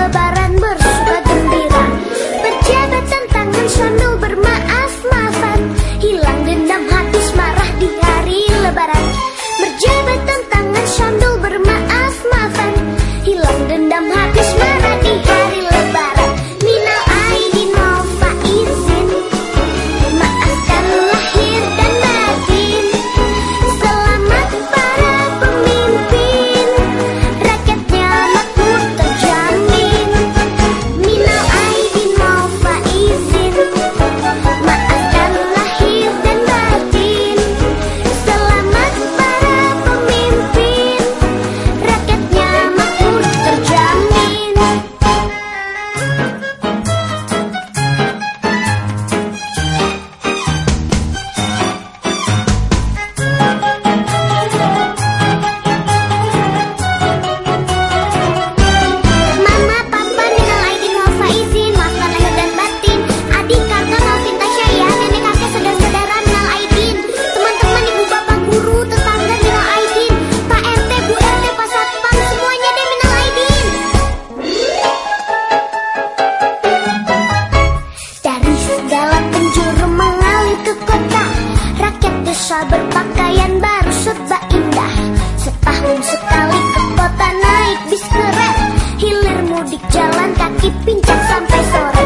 lebaran bersuka gembira. Berjabatan tangan sambil bermaaf-maafan, hilang dendam habis marah di hari lebaran. Berjabatan tangan sambil bermaaf-maafan, hilang dendam habis marah di hari lebaran. Minal aidin wal faizin, maafkan lahir dan batin. Selamat para pemimpin, rakyatnya makmur terjamin. Minal aidin wal faizin, maafkan lahir dan batin. Selamat para pemimpin, rakyatnya makmur terjamin. Mama, papa, minal aidin wal faizin, maafkan lahir dan batin. Adik, kakak, Alvin, Tasya, ya, nenek, kakek, saudara-saudara, minal aidin. Teman-teman, ibu, bapak, guru, tetangga, minal aidin. Pak RT, Bu RT, Pak Satpam, semuanya deh minal aidin. Dari segala penjuru mengalir ke kota, rakyat desa berpakaian baru serba indah. Setahun sekali ke kota naik bis keren, hilir mudik jalan kaki pincang sampai sore.